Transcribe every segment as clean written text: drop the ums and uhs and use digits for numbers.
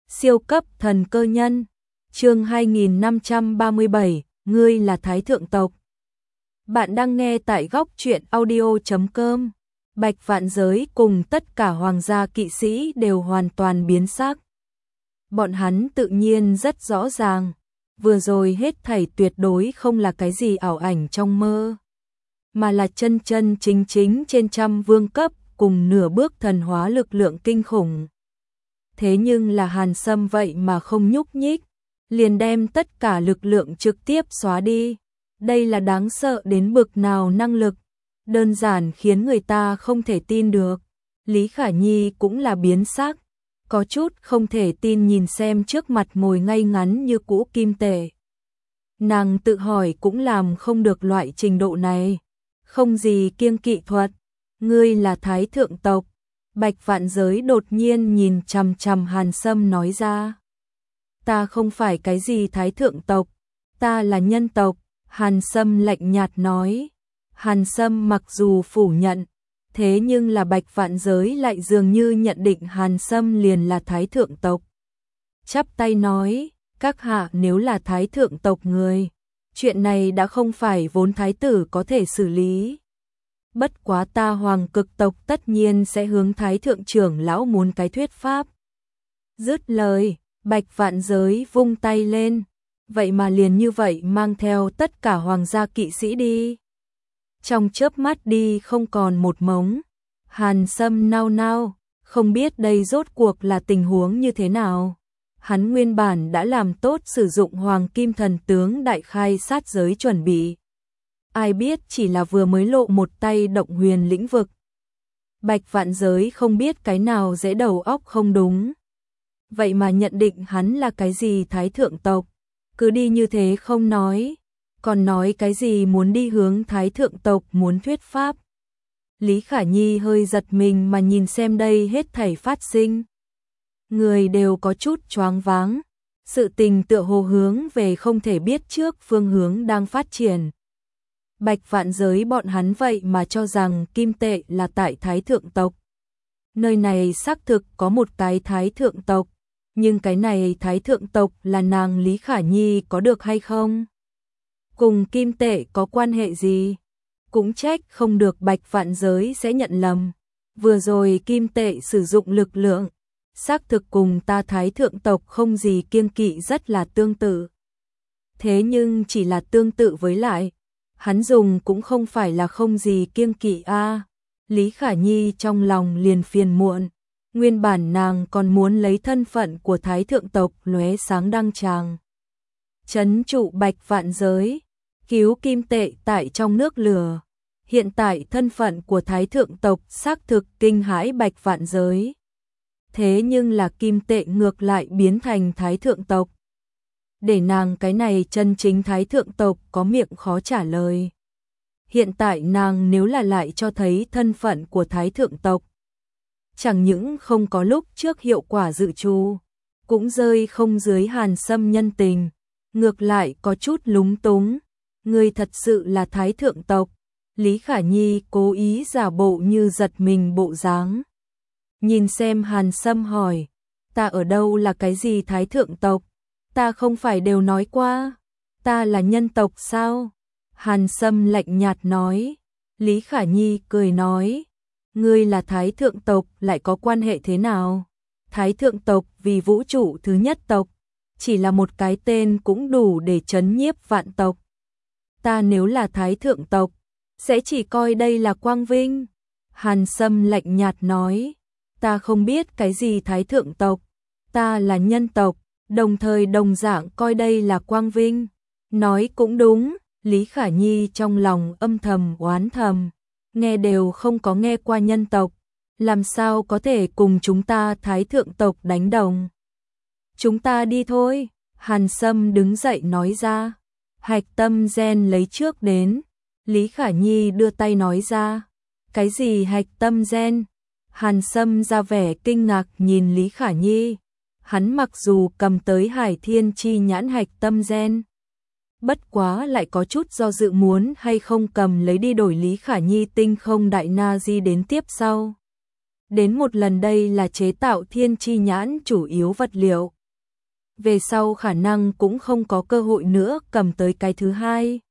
Siêu cấp thần cơ nhân. Chương 2537, ngươi là thái thượng tộc. Bạn đang nghe tại góc truyện audio.com. Bạch Vạn Giới cùng tất cả hoàng gia kỵ sĩ đều hoàn toàn biến sắc. Bọn hắn tự nhiên rất rõ ràng, vừa rồi hết thảy tuyệt đối không là cái gì ảo ảnh trong mơ, mà là chân chân chính chính trên trăm vương cấp cùng nửa bước thần hóa lực lượng kinh khủng. Thế nhưng là Hàn Sâm vậy mà không nhúc nhích, liền đem tất cả lực lượng trực tiếp xóa đi. Đây là đáng sợ đến bực nào năng lực, đơn giản khiến người ta không thể tin được. Lý Khả Nhi cũng là biến sắc, có chút không thể tin nhìn xem trước mặt ngồi ngay ngắn như cũ Kim Tệ. Nàng tự hỏi cũng làm không được loại trình độ này, không gì kiêng kỵ thuật. Ngươi là thái thượng tộc. Bạch Vạn Giới đột nhiên nhìn chằm chằm Hàn Sâm nói ra. Ta không phải cái gì thái thượng tộc, ta là nhân tộc. Hàn Sâm lạnh nhạt nói. Hàn Sâm mặc dù phủ nhận, thế nhưng là Bạch Vạn Giới lại dường như nhận định Hàn Sâm liền là thái thượng tộc. Chắp tay nói, các hạ nếu là thái thượng tộc người, chuyện này đã không phải vốn thái tử có thể xử lý. Bất quá ta hoàng cực tộc tất nhiên sẽ hướng thái thượng trưởng lão muốn cái thuyết pháp. Dứt lời, Bạch Vạn Giới vung tay lên, vậy mà liền như vậy mang theo tất cả hoàng gia kỵ sĩ đi. Trong chớp mắt đi không còn một mống. Hàn Sâm nao nao, không biết đây rốt cuộc là tình huống như thế nào. Hắn nguyên bản đã làm tốt sử dụng Hoàng Kim Thần Tướng đại khai sát giới chuẩn bị. Ai biết chỉ là vừa mới lộ một tay động huyền lĩnh vực. Bạch Vạn Giới không biết cái nào dễ đầu óc không đúng. Vậy mà nhận định hắn là cái gì thái thượng tộc. Cứ đi như thế không nói, còn nói cái gì muốn đi hướng thái thượng tộc muốn thuyết pháp. Lý Khả Nhi hơi giật mình mà nhìn xem đây hết thảy phát sinh. Người đều có chút choáng váng, sự tình tựa hồ hướng về không thể biết trước phương hướng đang phát triển. Bạch Vạn Giới bọn hắn vậy mà cho rằng Kim Tệ là tại thái thượng tộc. Nơi này xác thực có một cái thái thượng tộc, nhưng cái này thái thượng tộc là nàng Lý Khả Nhi có được hay không? Cùng Kim Tệ có quan hệ gì? Cũng trách không được Bạch Vạn Giới sẽ nhận lầm. Vừa rồi Kim Tệ sử dụng lực lượng, xác thực cùng ta thái thượng tộc không gì kiêng kỵ rất là tương tự. Thế nhưng chỉ là tương tự với lại, hắn dùng cũng không phải là không gì kiêng kỵ a. Lý Khả Nhi trong lòng liền phiền muộn. Nguyên bản nàng còn muốn lấy thân phận của thái thượng tộc lóe sáng đăng tràng, trấn trụ Bạch Vạn Giới, cứu Kim Tệ tại trong nước lửa. Hiện tại thân phận của thái thượng tộc xác thực kinh hãi Bạch Vạn Giới. Thế nhưng là Kim Tệ ngược lại biến thành thái thượng tộc. Để nàng cái này chân chính thái thượng tộc có miệng khó trả lời. Hiện tại nàng nếu là lại cho thấy thân phận của thái thượng tộc, chẳng những không có lúc trước hiệu quả dự trù, cũng rơi không dưới Hàn Sâm nhân tình, ngược lại có chút lúng túng. Người thật sự là thái thượng tộc. Lý Khả Nhi cố ý giả bộ như giật mình bộ dáng. Nhìn xem Hàn Sâm hỏi, ta ở đâu là cái gì thái thượng tộc? Ta không phải đều nói qua, ta là nhân tộc sao? Hàn Sâm lạnh nhạt nói. Lý Khả Nhi cười nói, ngươi là thái thượng tộc lại có quan hệ thế nào? Thái thượng tộc vì vũ trụ thứ nhất tộc, chỉ là một cái tên cũng đủ để trấn nhiếp vạn tộc. Ta nếu là thái thượng tộc, sẽ chỉ coi đây là quang vinh. Hàn Sâm lạnh nhạt nói, ta không biết cái gì thái thượng tộc, ta là nhân tộc, đồng thời đồng dạng coi đây là quang vinh. Nói cũng đúng. Lý Khả Nhi trong lòng âm thầm oán thầm, nghe đều không có nghe qua nhân tộc, làm sao có thể cùng chúng ta thái thượng tộc đánh đồng. Chúng ta đi thôi. Hàn Sâm đứng dậy nói ra. Hạch tâm gen lấy trước đến. Lý Khả Nhi đưa tay nói ra. Cái gì hạch tâm gen? Hàn Sâm ra vẻ kinh ngạc nhìn Lý Khả Nhi. Hắn mặc dù cầm tới Hải Thiên Chi Nhãn hạch tâm gen, bất quá lại có chút do dự muốn hay không cầm lấy đi đổi Lý Khả Nhi tinh không đại na di đến tiếp sau. Đến một lần đây là chế tạo Thiên Chi Nhãn chủ yếu vật liệu, về sau khả năng cũng không có cơ hội nữa cầm tới cái thứ hai.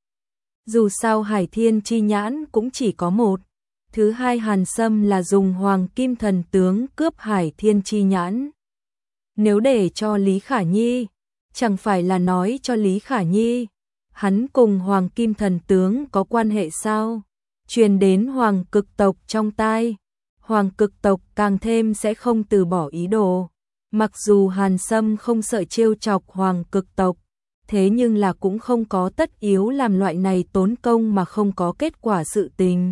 Dù sao Hải Thiên chi nhãn cũng chỉ có một. Thứ hai Hàn Sâm là dùng Hoàng Kim Thần Tướng cướp Hải Thiên chi nhãn. Nếu để cho Lý Khả Nhi, chẳng phải là nói cho Lý Khả Nhi, hắn cùng Hoàng Kim Thần Tướng có quan hệ sao? Truyền đến Hoàng Cực tộc trong tai, Hoàng Cực tộc càng thêm sẽ không từ bỏ ý đồ. Mặc dù Hàn Sâm không sợ trêu chọc Hoàng Cực tộc, thế nhưng là cũng không có tất yếu làm loại này tốn công mà không có kết quả sự tình.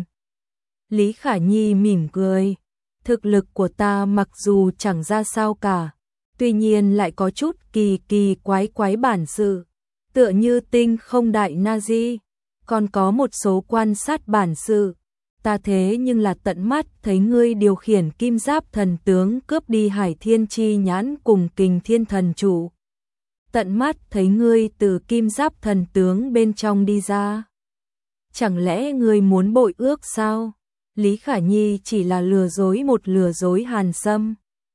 Lý Khả Nhi mỉm cười, thực lực của ta mặc dù chẳng ra sao cả, tuy nhiên lại có chút kỳ quái bản sự, tựa như tinh không đại Nazi, còn có một số quan sát bản sự. Ta thế nhưng là tận mắt thấy ngươi điều khiển Kim Giáp Thần Tướng cướp đi Hải Thiên chi nhãn cùng Kình Thiên Thần Trụ. Tận mắt thấy ngươi từ Kim Giáp Thần Tướng bên trong đi ra. Chẳng lẽ ngươi muốn bội ước sao? Lý Khả Nhi chỉ là lừa dối Hàn Sâm.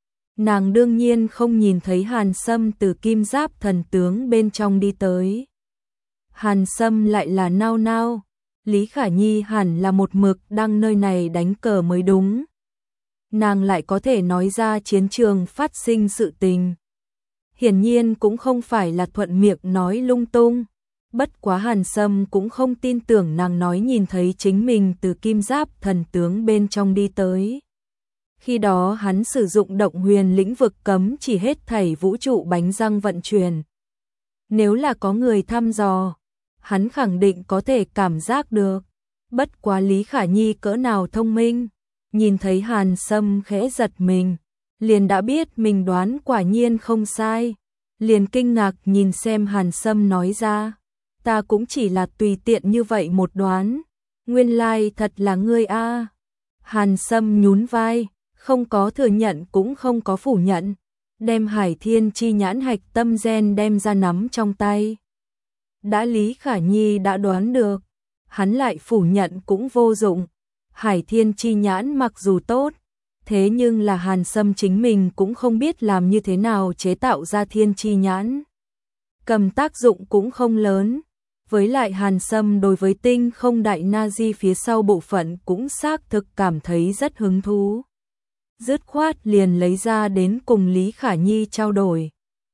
Nàng đương nhiên không nhìn thấy Hàn Sâm từ Kim Giáp Thần Tướng bên trong đi tới. Hàn Sâm lại là nao nao, Lý Khả Nhi hẳn là một mực đang nơi này đánh cờ mới đúng. Nàng lại có thể nói ra chiến trường phát sinh sự tình. Hiển nhiên cũng không phải là thuận miệng nói lung tung. Bất quá Hàn Sâm cũng không tin tưởng nàng nói nhìn thấy chính mình từ Kim Giáp Thần Tướng bên trong đi tới. Khi đó hắn sử dụng động huyền lĩnh vực cấm chỉ hết thảy vũ trụ bánh răng vận chuyển. Nếu là có người thăm dò, hắn khẳng định có thể cảm giác được. Bất quá Lý Khả Nhi cỡ nào thông minh, nhìn thấy Hàn Sâm khẽ giật mình, liền đã biết mình đoán quả nhiên không sai, liền kinh ngạc nhìn xem Hàn Sâm nói ra, ta cũng chỉ là tùy tiện như vậy một đoán, nguyên lai thật là ngươi a. Hàn Sâm nhún vai, không có thừa nhận cũng không có phủ nhận, đem Hải Thiên chi nhãn hạch tâm gen đem ra nắm trong tay. Đã Lý Khả Nhi đã đoán được, hắn lại phủ nhận cũng vô dụng. Hải Thiên chi nhãn mặc dù tốt, thế nhưng là Hàn Sâm chính mình cũng không biết làm như thế nào chế tạo ra thiên chi nhãn. Cầm tác dụng cũng không lớn, với lại Hàn Sâm đối với tinh không đại Nazi phía sau bộ phận cũng xác thực cảm thấy rất hứng thú. Dứt khoát liền lấy ra đến cùng Lý Khả Nhi trao đổi.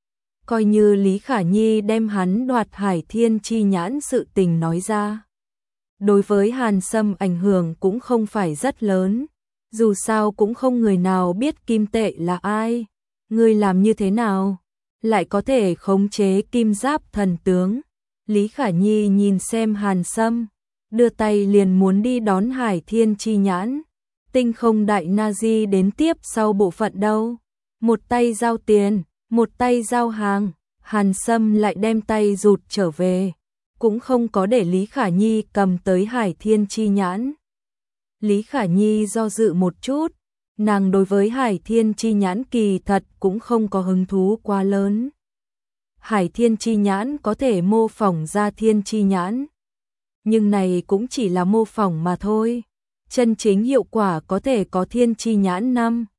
Coi như Lý Khả Nhi đem hắn đoạt Hải Thiên chi nhãn sự tình nói ra. Đối với Hàn Sâm ảnh hưởng cũng không phải rất lớn, dù sao cũng không người nào biết kim tệ là ai. Ngươi làm như thế nào? Lại có thể khống chế Kim Giáp Thần Tướng. Lý Khả Nhi nhìn xem Hàn Sâm, đưa tay liền muốn đi đón Hải Thiên chi nhãn. Tinh không đại Nazi đến tiếp sau bộ phận đâu. Một tay giao tiền, một tay giao hàng, Hàn Sâm lại đem tay rụt trở về, cũng không có để Lý Khả Nhi cầm tới Hải Thiên chi nhãn. Lý Khả Nhi do dự một chút, nàng đối với Hải Thiên chi nhãn kỳ thật cũng không có hứng thú quá lớn. Hải Thiên chi nhãn có thể mô phỏng ra thiên chi nhãn, nhưng này cũng chỉ là mô phỏng mà thôi. Chân chính hiệu quả có thể có thiên chi nhãn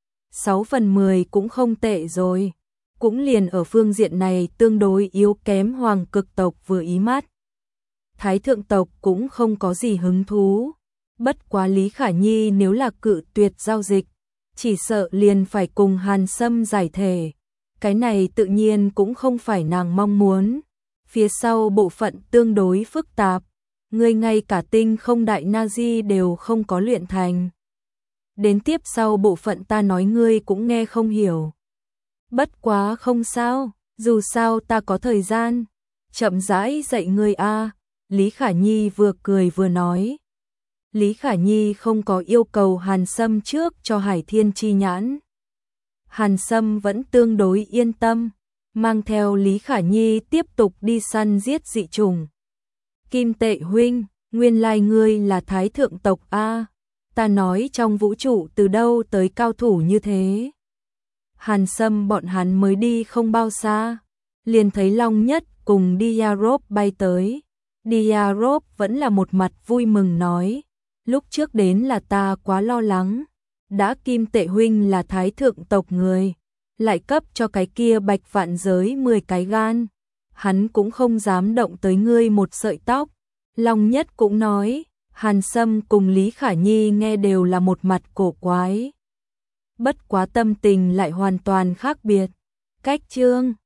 5/6 cũng không tệ rồi. Cũng liền ở phương diện này tương đối yếu kém Hoàng Cực tộc vừa ý mắt. Thái Thượng tộc cũng không có gì hứng thú. Bất quá Lý Khả Nhi nếu là cự tuyệt giao dịch, chỉ sợ liền phải cùng Hàn Sâm giải thể. Cái này tự nhiên cũng không phải nàng mong muốn. Phía sau bộ phận tương đối phức tạp, ngươi ngay cả tinh không đại Nazi đều không có luyện thành. Đến tiếp sau bộ phận ta nói ngươi cũng nghe không hiểu. Bất quá không sao, dù sao ta có thời gian, chậm rãi dạy ngươi a. Lý Khả Nhi vừa cười vừa nói. Lý Khả Nhi không có yêu cầu Hàn Sâm trước cho Hải Thiên chi nhãn. Hàn Sâm vẫn tương đối yên tâm, mang theo Lý Khả Nhi tiếp tục đi săn giết dị trùng. Kim Tệ huynh, nguyên lai ngươi là Thái Thượng tộc a. Ta nói trong vũ trụ từ đâu tới cao thủ như thế. Hàn Sâm bọn hắn mới đi không bao xa, liền thấy Long Nhất cùng Diarop bay tới. Diarop vẫn là một mặt vui mừng nói, lúc trước đến là ta quá lo lắng, đã Kim Tệ huynh là Thái Thượng tộc người, lại cấp cho cái kia Bạch Vạn Giới 10 cái gan, hắn cũng không dám động tới ngươi một sợi tóc. Long Nhất cũng nói, Hàn Sâm cùng Lý Khả Nhi nghe đều là một mặt cổ quái. Bất quá tâm tình lại hoàn toàn khác biệt. Cách chương